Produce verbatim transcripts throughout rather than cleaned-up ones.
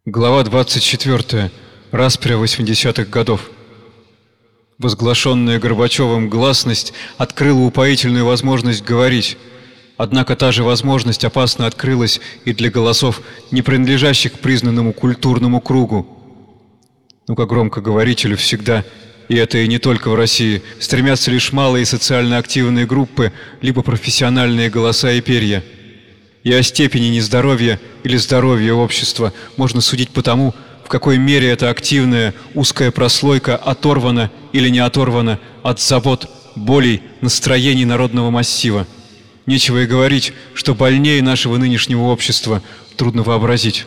Глава двадцать четвёртая. Распря восьмидесятых годов. Возглашенная Горбачевым гласность открыла упоительную возможность говорить. Однако та же возможность опасно открылась и для голосов, не принадлежащих к признанному культурному кругу. Ну, как громкоговорителю всегда, и это и не только в России, стремятся лишь малые социально активные группы, либо профессиональные голоса и перья. И о степени нездоровья или здоровья общества можно судить по тому, в какой мере эта активная узкая прослойка оторвана или не оторвана от забот, болей, настроений народного массива. Нечего и говорить, что больнее нашего нынешнего общества трудно вообразить.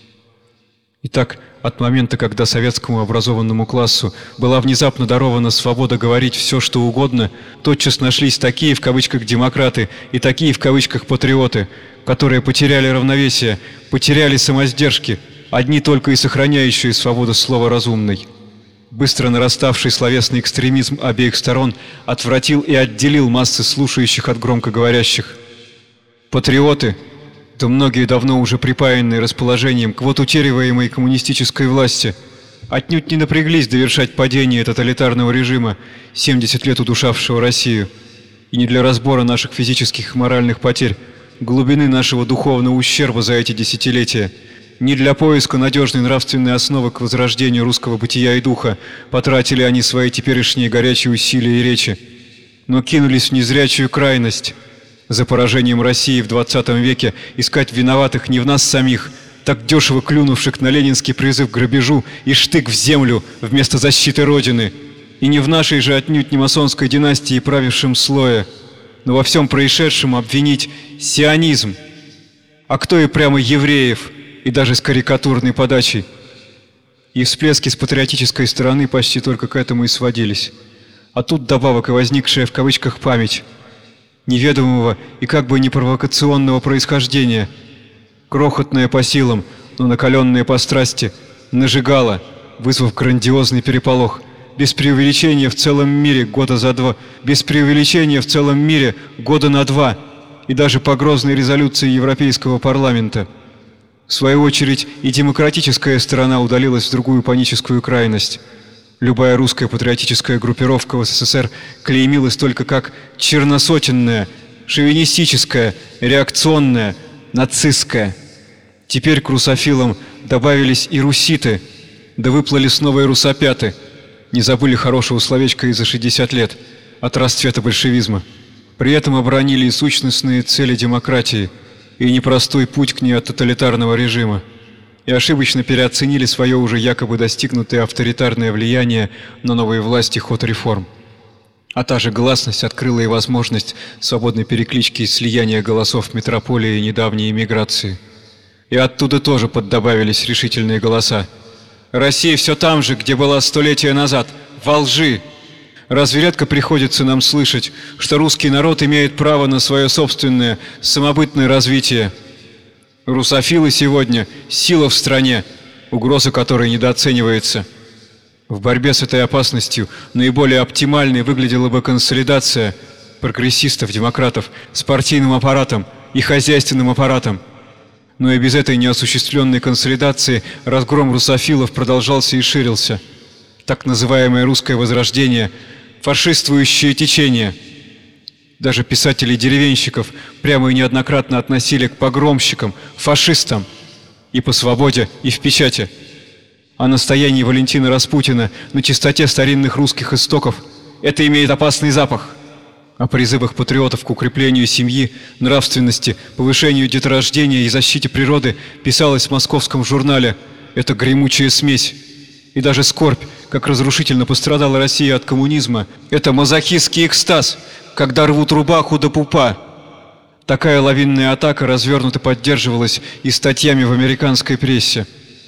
Итак, от момента, когда советскому образованному классу была внезапно дарована свобода говорить все, что угодно, тотчас нашлись такие в кавычках демократы и такие в кавычках патриоты, которые потеряли равновесие, потеряли самосдержки, одни только и сохраняющие свободу слова разумной. Быстро нараставший словесный экстремизм обеих сторон отвратил и отделил массы слушающих от громкоговорящих. Патриоты, да многие давно уже припаянные расположением к вот утериваемой коммунистической власти, отнюдь не напряглись довершать падение тоталитарного режима, семьдесят лет удушавшего Россию, и не для разбора наших физических и моральных потерь, глубины нашего духовного ущерба за эти десятилетия, не для поиска надежной нравственной основы к возрождению русского бытия и духа потратили они свои теперешние горячие усилия и речи, но кинулись в незрячую крайность, за поражением России в двадцатом веке искать виноватых не в нас самих, так дешево клюнувших на ленинский призыв к грабежу и штык в землю вместо защиты Родины, и не в нашей же отнюдь не масонской династии правившем слое, но во всем происшедшем обвинить сионизм, а кто и прямо евреев, и даже с карикатурной подачей. И всплески с патриотической стороны почти только к этому и сводились. А тут добавок и возникшая в кавычках память неведомого и как бы не провокационного происхождения, крохотное по силам, но накаленное по страсти, нажигало, вызвав грандиозный переполох, без преувеличения в целом мире года за два, без преувеличения в целом мире года на два, и даже по грозной резолюции Европейского парламента. В свою очередь и демократическая сторона удалилась в другую паническую крайность. Любая русская патриотическая группировка в СССР клеймилась только как черносотенная, шовинистическая, реакционная, нацистская. Теперь к русофилам добавились и руситы, да выплыли снова и русопяты. Не забыли хорошего словечка и за шестьдесят лет от расцвета большевизма. При этом оборонили и сущностные цели демократии, и непростой путь к ней от тоталитарного режима, и ошибочно переоценили свое уже якобы достигнутое авторитарное влияние на новые власти ход реформ. А та же гласность открыла и возможность свободной переклички и слияния голосов метрополии и недавней эмиграции. И оттуда тоже поддобавились решительные голоса. Россия все там же, где была столетия назад, во лжи. Разве редко приходится нам слышать, что русский народ имеет право на свое собственное самобытное развитие? Русофилы сегодня – сила в стране, угроза которой недооценивается. В борьбе с этой опасностью наиболее оптимальной выглядела бы консолидация прогрессистов, демократов с партийным аппаратом и хозяйственным аппаратом. Но и без этой неосуществленной консолидации разгром русофилов продолжался и ширился. Так называемое русское возрождение – фашистствующее течение. Даже писателей-деревенщиков прямо и неоднократно относили к погромщикам, фашистам, и по свободе, и в печати. О настоянии Валентина Распутина на чистоте старинных русских истоков это имеет опасный запах. О призывах патриотов к укреплению семьи, нравственности, повышению деторождения и защите природы писалось в московском журнале «Это гремучая смесь». И даже скорбь, как разрушительно пострадала Россия от коммунизма, это мазохистский экстаз, когда рвут рубаху до пупа. Такая лавинная атака развернуто поддерживалась и статьями в американской прессе.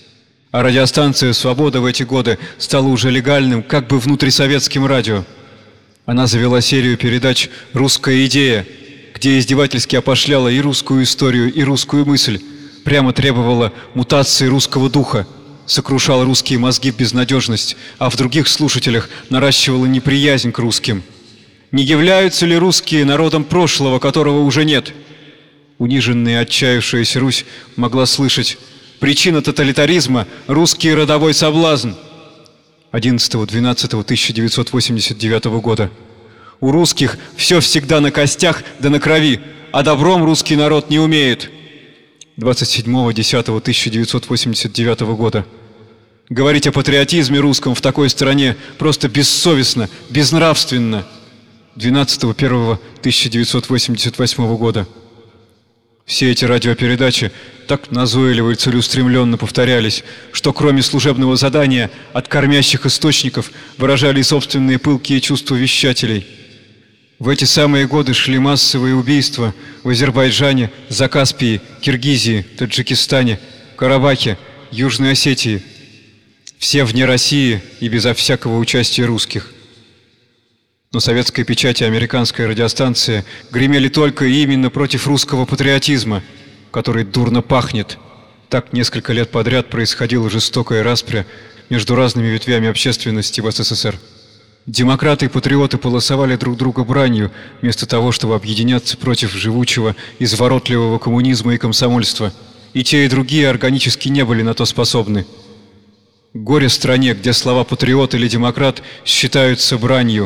А радиостанция «Свобода» в эти годы стала уже легальным, как бы внутрисоветским радио. Она завела серию передач «Русская идея», где издевательски опошляла и русскую историю, и русскую мысль, прямо требовала мутации русского духа, сокрушала русские мозги в безнадежность, а в других слушателях наращивала неприязнь к русским. Не являются ли русские народом прошлого, которого уже нет? Униженная и отчаявшаяся Русь могла слышать: Причина тоталитаризма – русский родовой соблазн. одиннадцатого двенадцатого тысяча девятьсот восемьдесят девятого года. У русских все всегда на костях да на крови, а добром русский народ не умеет. двадцать седьмого десятого тысяча девятьсот восемьдесят девятого года. Говорить о патриотизме русском в такой стране просто бессовестно, безнравственно. двенадцатого первого тысяча девятьсот восемьдесят восьмого года. Все эти радиопередачи так назойливо и целеустремленно повторялись, что кроме служебного задания от кормящих источников выражали и собственные пылкие чувства вещателей. В эти самые годы шли массовые убийства в Азербайджане, Закаспии, Киргизии, Таджикистане, Карабахе, Южной Осетии. Все вне России и безо всякого участия русских. Но советская печать и американская радиостанция гремели только и именно против русского патриотизма, который дурно пахнет. Так несколько лет подряд происходила жестокая распря между разными ветвями общественности в СССР. Демократы и патриоты полосовали друг друга бранью, вместо того, чтобы объединяться против живучего, изворотливого коммунизма и комсомольства. И те, и другие органически не были на то способны. Горе стране, где слова «патриот» или «демократ» считаются бранью.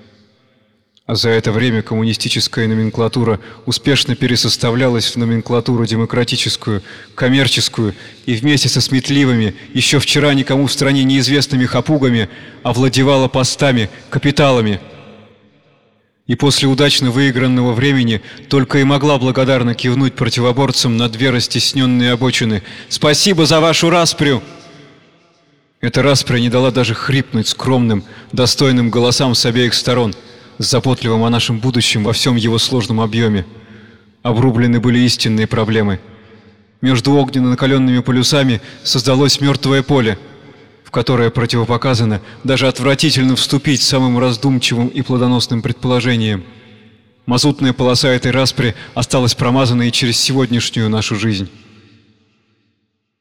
А за это время коммунистическая номенклатура успешно пересоставлялась в номенклатуру демократическую, коммерческую и вместе со сметливыми, еще вчера никому в стране неизвестными хапугами овладевала постами, капиталами. И после удачно выигранного времени только и могла благодарно кивнуть противоборцам на две растесненные обочины: «Спасибо за вашу распрю!» Эта распря не дала даже хрипнуть скромным, достойным голосам с обеих сторон, с заботливым о нашем будущем во всем его сложном объеме. Обрублены были истинные проблемы. Между огненно-накаленными полюсами создалось мертвое поле, в которое противопоказано даже отвратительно вступить самым раздумчивым и плодоносным предположением. Мазутная полоса этой распри осталась промазанной через сегодняшнюю нашу жизнь.